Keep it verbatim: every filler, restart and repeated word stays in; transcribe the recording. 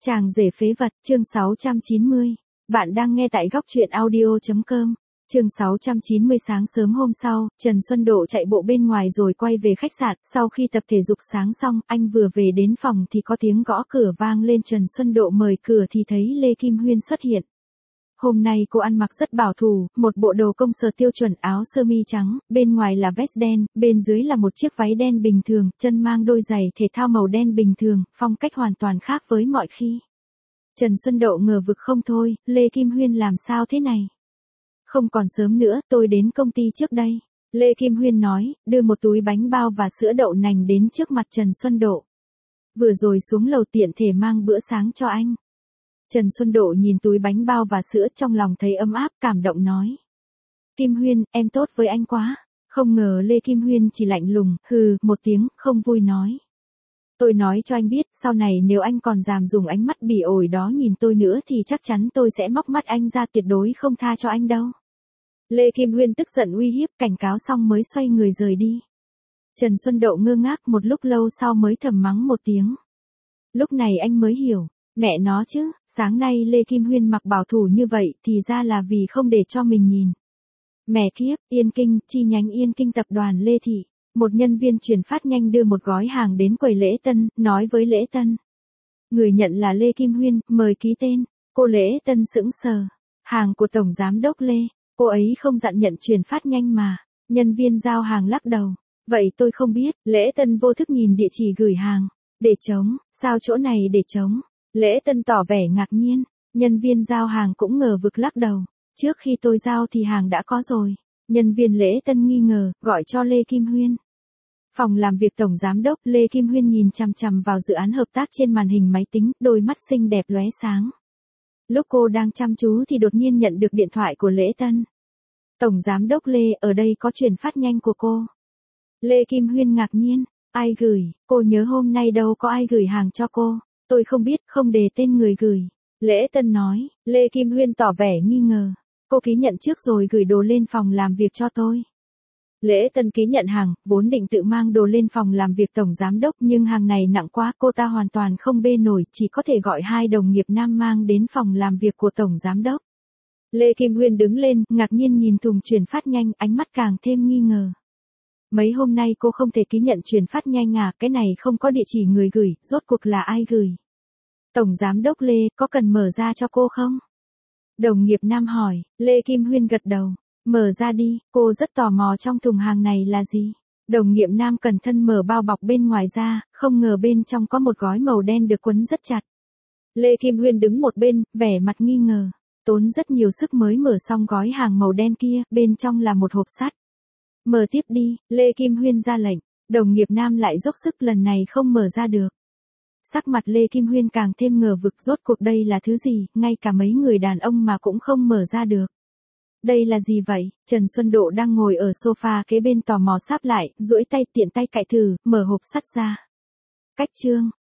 Chàng rể phế vật, chương sáu trăm chín mươi. Bạn đang nghe tại góc truyện audio chấm com. Chương sáu trăm chín mươi. Sáng sớm hôm sau, Trần Xuân Độ chạy bộ bên ngoài rồi quay về khách sạn. Sau khi tập thể dục sáng xong, anh vừa về đến phòng thì có tiếng gõ cửa vang lên. Trần Xuân Độ mở cửa thì thấy Lê Kim Huyên xuất hiện. Hôm nay cô ăn mặc rất bảo thủ, một bộ đồ công sở tiêu chuẩn, áo sơ mi trắng, bên ngoài là vest đen, bên dưới là một chiếc váy đen bình thường, chân mang đôi giày thể thao màu đen bình thường, phong cách hoàn toàn khác với mọi khi. Trần Xuân Độ ngờ vực không thôi, Lê Kim Huyên làm sao thế này? Không còn sớm nữa, tôi đến công ty trước đây. Lê Kim Huyên nói, đưa một túi bánh bao và sữa đậu nành đến trước mặt Trần Xuân Độ. Vừa rồi xuống lầu tiện thể mang bữa sáng cho anh. Trần Xuân Độ nhìn túi bánh bao và sữa trong lòng thấy ấm áp, cảm động nói. Kim Huyên, em tốt với anh quá. Không ngờ Lê Kim Huyên chỉ lạnh lùng, hừ, một tiếng, không vui nói. Tôi nói cho anh biết, sau này nếu anh còn dám dùng ánh mắt bỉ ổi đó nhìn tôi nữa thì chắc chắn tôi sẽ móc mắt anh ra, tuyệt đối không tha cho anh đâu. Lê Kim Huyên tức giận uy hiếp, cảnh cáo xong mới xoay người rời đi. Trần Xuân Độ ngơ ngác một lúc lâu sau mới thầm mắng một tiếng. Lúc này anh mới hiểu. Mẹ nó chứ, sáng nay Lê Kim Huyên mặc bảo thủ như vậy thì ra là vì không để cho mình nhìn. Mẹ kiếp, Yên Kinh, chi nhánh Yên Kinh tập đoàn Lê Thị. Một nhân viên chuyển phát nhanh đưa một gói hàng đến quầy lễ tân, nói với lễ tân. Người nhận là Lê Kim Huyên, mời ký tên. Cô lễ tân sững sờ. Hàng của Tổng Giám đốc Lê, cô ấy không dặn nhận chuyển phát nhanh mà. Nhân viên giao hàng lắc đầu. Vậy tôi không biết, lễ tân vô thức nhìn địa chỉ gửi hàng. Để trống, sao chỗ này để trống? Lễ tân tỏ vẻ ngạc nhiên, nhân viên giao hàng cũng ngờ vực lắc đầu. Trước khi tôi giao thì hàng đã có rồi. Nhân viên lễ tân nghi ngờ, gọi cho Lê Kim Huyên. Phòng làm việc Tổng Giám đốc, Lê Kim Huyên nhìn chằm chằm vào dự án hợp tác trên màn hình máy tính, đôi mắt xinh đẹp lóe sáng. Lúc cô đang chăm chú thì đột nhiên nhận được điện thoại của lễ tân. Tổng Giám đốc Lê, ở đây có chuyển phát nhanh của cô. Lê Kim Huyên ngạc nhiên, ai gửi, cô nhớ hôm nay đâu có ai gửi hàng cho cô. Tôi không biết, không đề tên người gửi. Lễ tân nói, Lê Kim Huyên tỏ vẻ nghi ngờ. Cô ký nhận trước rồi gửi đồ lên phòng làm việc cho tôi. Lễ tân ký nhận hàng, vốn định tự mang đồ lên phòng làm việc Tổng Giám đốc nhưng hàng này nặng quá, cô ta hoàn toàn không bê nổi, chỉ có thể gọi hai đồng nghiệp nam mang đến phòng làm việc của Tổng Giám đốc. Lê Kim Huyên đứng lên, ngạc nhiên nhìn thùng chuyển phát nhanh, ánh mắt càng thêm nghi ngờ. Mấy hôm nay cô không thể ký nhận chuyển phát nhanh à, cái này không có địa chỉ người gửi, rốt cuộc là ai gửi? Tổng Giám đốc Lê, có cần mở ra cho cô không? Đồng nghiệp nam hỏi, Lê Kim Huyên gật đầu. Mở ra đi, cô rất tò mò trong thùng hàng này là gì? Đồng nghiệp nam cẩn thận mở bao bọc bên ngoài ra, không ngờ bên trong có một gói màu đen được quấn rất chặt. Lê Kim Huyên đứng một bên, vẻ mặt nghi ngờ. Tốn rất nhiều sức mới mở xong gói hàng màu đen kia, bên trong là một hộp sắt. Mở tiếp đi, Lê Kim Huyên ra lệnh. Đồng nghiệp nam lại dốc sức, lần này không mở ra được. Sắc mặt Lê Kim Huyên càng thêm ngờ vực, rốt cuộc đây là thứ gì, ngay cả mấy người đàn ông mà cũng không mở ra được. Đây là gì vậy? Trần Xuân Độ đang ngồi ở sofa kế bên tò mò sáp lại, duỗi tay tiện tay cạy thử, mở hộp sắt ra. Cách chương,